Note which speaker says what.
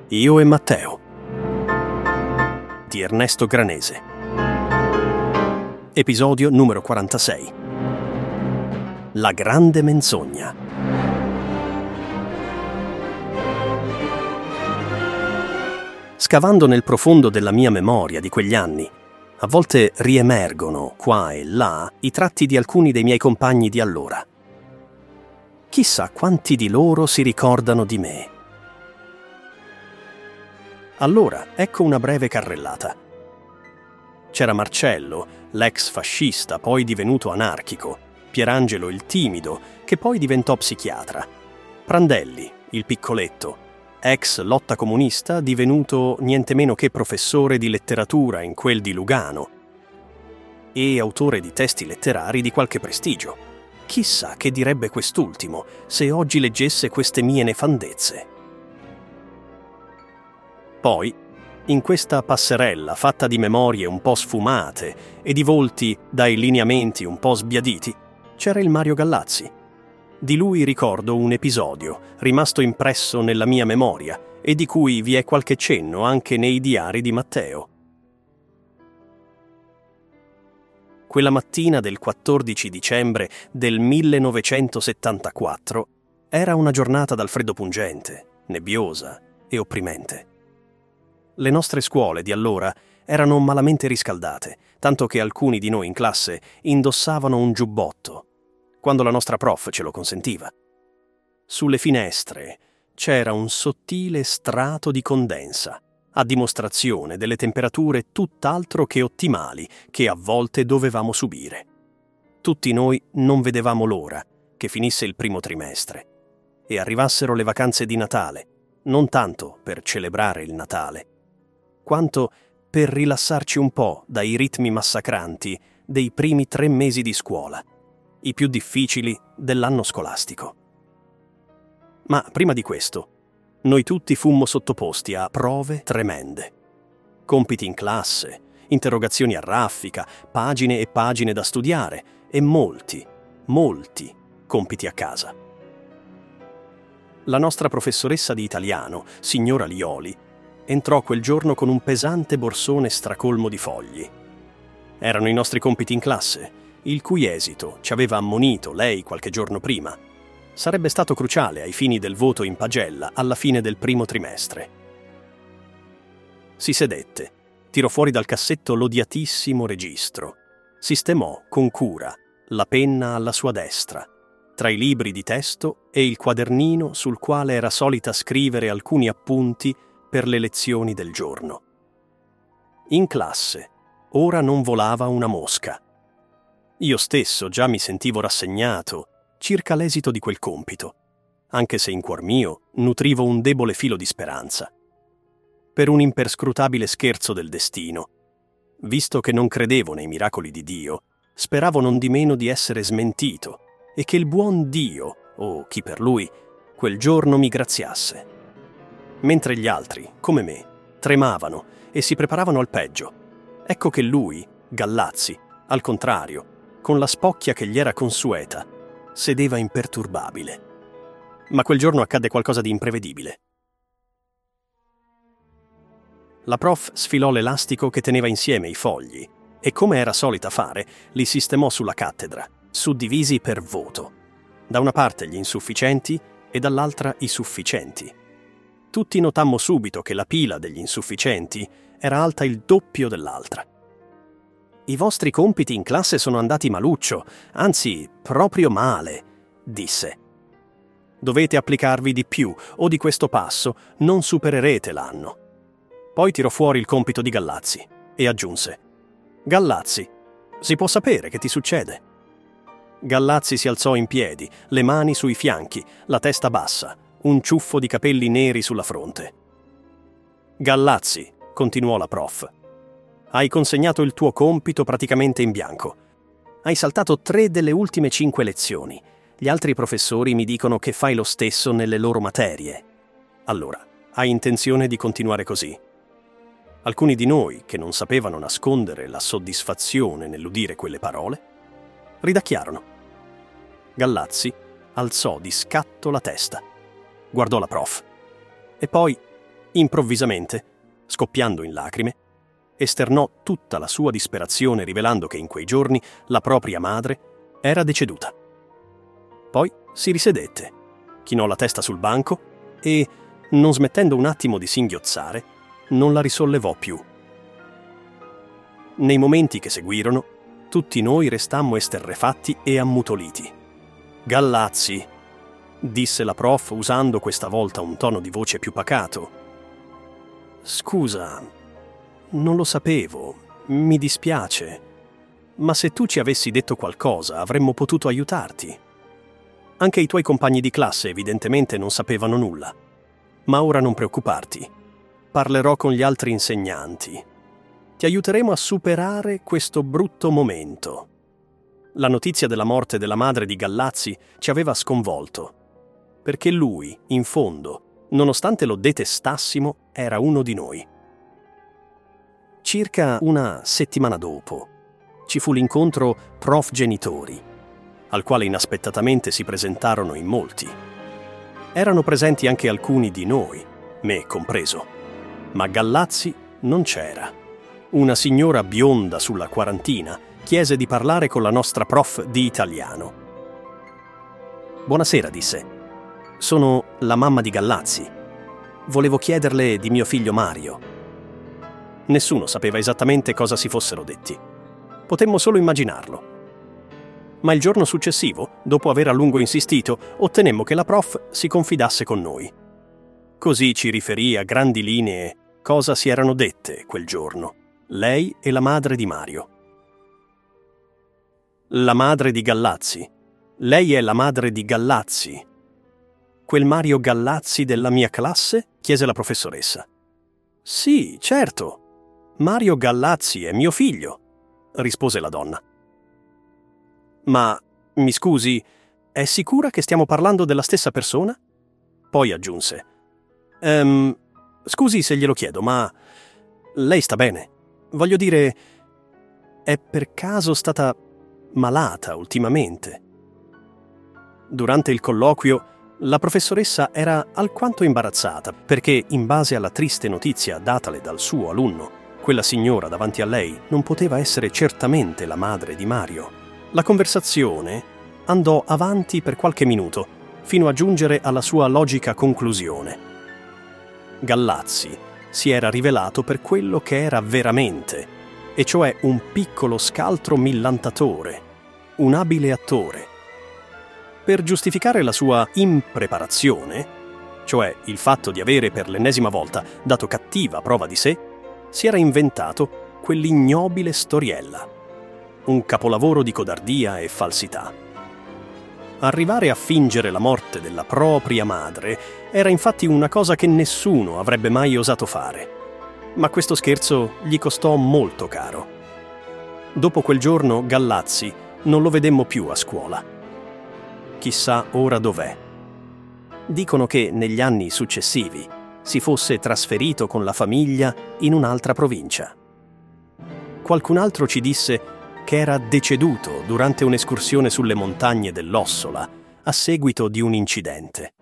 Speaker 1: Io e Matteo di Ernesto Granese. Episodio numero 46. La grande menzogna. Scavando nel profondo della mia memoria di quegli anni, a volte riemergono, qua e là, i tratti di alcuni dei miei compagni di allora. Chissà quanti di loro si ricordano di me. Allora, ecco una breve carrellata. C'era Marcello, l'ex fascista, poi divenuto anarchico, Pierangelo il timido, che poi diventò psichiatra, Prandelli, il piccoletto, ex lotta comunista, divenuto niente meno che professore di letteratura in quel di Lugano e autore di testi letterari di qualche prestigio. Chissà che direbbe quest'ultimo se oggi leggesse queste mie nefandezze. Poi, in questa passerella fatta di memorie un po' sfumate e di volti dai lineamenti un po' sbiaditi, c'era il Mario Gallazzi. Di lui ricordo un episodio rimasto impresso nella mia memoria e di cui vi è qualche cenno anche nei diari di Matteo. Quella mattina del 14 dicembre del 1974 era una giornata dal freddo pungente, nebbiosa e opprimente. Le nostre scuole di allora erano malamente riscaldate, tanto che alcuni di noi in classe indossavano un giubbotto, quando la nostra prof ce lo consentiva. Sulle finestre c'era un sottile strato di condensa, a dimostrazione delle temperature tutt'altro che ottimali che a volte dovevamo subire. Tutti noi non vedevamo l'ora che finisse il primo trimestre e arrivassero le vacanze di Natale, non tanto per celebrare il Natale, quanto per rilassarci un po' dai ritmi massacranti dei primi 3 mesi di scuola, i più difficili dell'anno scolastico. Ma prima di questo, noi tutti fummo sottoposti a prove tremende. Compiti in classe, interrogazioni a raffica, pagine e pagine da studiare e molti compiti a casa. La nostra professoressa di italiano, signora Lioli, entrò quel giorno con un pesante borsone stracolmo di fogli. Erano i nostri compiti in classe, il cui esito ci aveva ammonito lei qualche giorno prima. Sarebbe stato cruciale ai fini del voto in pagella alla fine del primo trimestre. Si sedette, tirò fuori dal cassetto l'odiatissimo registro, sistemò con cura la penna alla sua destra, tra i libri di testo e il quadernino sul quale era solita scrivere alcuni appunti per le lezioni del giorno. In classe, ora non volava una mosca. Io stesso già mi sentivo rassegnato circa l'esito di quel compito, anche se in cuor mio nutrivo un debole filo di speranza. Per un imperscrutabile scherzo del destino, visto che non credevo nei miracoli di Dio, speravo non di meno di essere smentito e che il buon Dio, o chi per lui, quel giorno mi graziasse. Mentre gli altri, come me, tremavano e si preparavano al peggio, ecco che lui, Gallazzi, al contrario, con la spocchia che gli era consueta, sedeva imperturbabile. Ma quel giorno accadde qualcosa di imprevedibile. La prof sfilò l'elastico che teneva insieme i fogli e, come era solita fare, li sistemò sulla cattedra, suddivisi per voto. Da una parte gli insufficienti e dall'altra i sufficienti. Tutti notammo subito che la pila degli insufficienti era alta il doppio dell'altra. «I vostri compiti in classe sono andati maluccio, anzi, proprio male», disse. «Dovete applicarvi di più o di questo passo non supererete l'anno». Poi tirò fuori il compito di Gallazzi e aggiunse: «Gallazzi, si può sapere che ti succede?» Gallazzi si alzò in piedi, le mani sui fianchi, la testa bassa, un ciuffo di capelli neri sulla fronte. «Gallazzi», continuò la prof, «hai consegnato il tuo compito praticamente in bianco. Hai saltato 3 delle ultime 5 lezioni. Gli altri professori mi dicono che fai lo stesso nelle loro materie. Allora, hai intenzione di continuare così?» Alcuni di noi, che non sapevano nascondere la soddisfazione nell'udire quelle parole, ridacchiarono. Gallazzi alzò di scatto la testa, guardò la prof e poi Improvvisamente, scoppiando in lacrime, esternò tutta la sua disperazione rivelando che in quei giorni la propria madre era deceduta. Poi si risedette, chinò la testa sul banco e, non smettendo un attimo di singhiozzare, non la risollevò più. Nei momenti che seguirono, tutti noi restammo esterrefatti e ammutoliti. «Gallazzi», disse la prof usando questa volta un tono di voce più pacato. «Scusa, non lo sapevo, mi dispiace, ma se tu ci avessi detto qualcosa avremmo potuto aiutarti. Anche i tuoi compagni di classe evidentemente non sapevano nulla. Ma ora non preoccuparti, parlerò con gli altri insegnanti. Ti aiuteremo a superare questo brutto momento». La notizia della morte della madre di Gallazzi ci aveva sconvolto, perché lui, in fondo, nonostante lo detestassimo, era uno di noi. Circa una settimana dopo, ci fu l'incontro prof genitori, al quale inaspettatamente si presentarono in molti. Erano presenti anche alcuni di noi, me compreso, ma Gallazzi non c'era. Una signora bionda sulla quarantina chiese di parlare con la nostra prof di italiano. «Buonasera», disse. «Sono la mamma di Gallazzi. Volevo chiederle di mio figlio Mario». Nessuno sapeva esattamente cosa si fossero detti. Potemmo solo immaginarlo. Ma il giorno successivo, dopo aver a lungo insistito, ottenemmo che la prof si confidasse con noi. Così ci riferì a grandi linee cosa si erano dette quel giorno, lei e la madre di Mario. «La madre di Gallazzi. Lei è la madre di Gallazzi. Quel Mario Gallazzi della mia classe?» chiese la professoressa. «Sì, certo. Mario Gallazzi è mio figlio», rispose la donna. «Ma, mi scusi, è sicura che stiamo parlando della stessa persona?» Poi aggiunse: «Scusi se glielo chiedo, ma lei sta bene? Voglio dire, è per caso stata malata ultimamente?» Durante il colloquio, la professoressa era alquanto imbarazzata perché, in base alla triste notizia datale dal suo alunno, quella signora davanti a lei non poteva essere certamente la madre di Mario. La conversazione andò avanti per qualche minuto, fino a giungere alla sua logica conclusione. Gallazzi si era rivelato per quello che era veramente, e cioè un piccolo scaltro millantatore, un abile attore. Per giustificare la sua impreparazione, cioè il fatto di avere per l'ennesima volta dato cattiva prova di sé, si era inventato quell'ignobile storiella, un capolavoro di codardia e falsità. Arrivare a fingere la morte della propria madre era infatti una cosa che nessuno avrebbe mai osato fare. Ma questo scherzo gli costò molto caro. Dopo quel giorno Gallazzi non lo vedemmo più a scuola. Chissà ora dov'è. Dicono che negli anni successivi si fosse trasferito con la famiglia in un'altra provincia. Qualcun altro ci disse che era deceduto durante un'escursione sulle montagne dell'Ossola a seguito di un incidente.